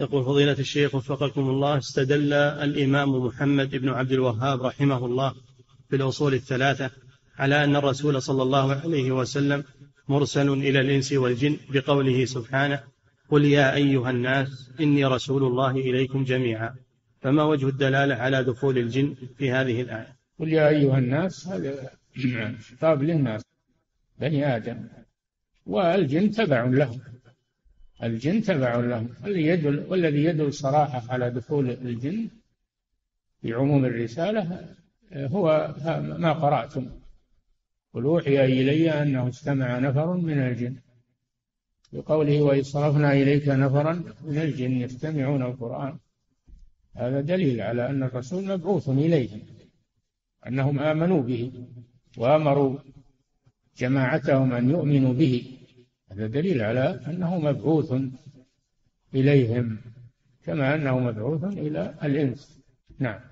يقول فضيلة الشيخ وفقكم الله، استدل الإمام محمد بن عبد الوهاب رحمه الله في الأصول الثلاثة على أن الرسول صلى الله عليه وسلم مرسل إلى الإنس والجن بقوله سبحانه: قل يا أيها الناس إني رسول الله إليكم جميعا. فما وجه الدلالة على دخول الجن في هذه الآية؟ قل يا أيها الناس، هذا خطاب للناس بني آدم، والجن تبع لهم. الجن تبع لهم. والذي يدل صراحة على دخول الجن في عموم الرسالة هو ما قرأتم: قل أوحي إلي أنه استمع نفر من الجن، بقوله وإذ صرفنا إليك نفرا من الجن يستمعون القرآن. هذا دليل على أن الرسول مبعوث إليهم، أنهم آمنوا به وأمروا جماعتهم أن يؤمنوا به. هذا دليل على أنه مبعوث إليهم كما أنه مبعوث إلى الإنس. نعم.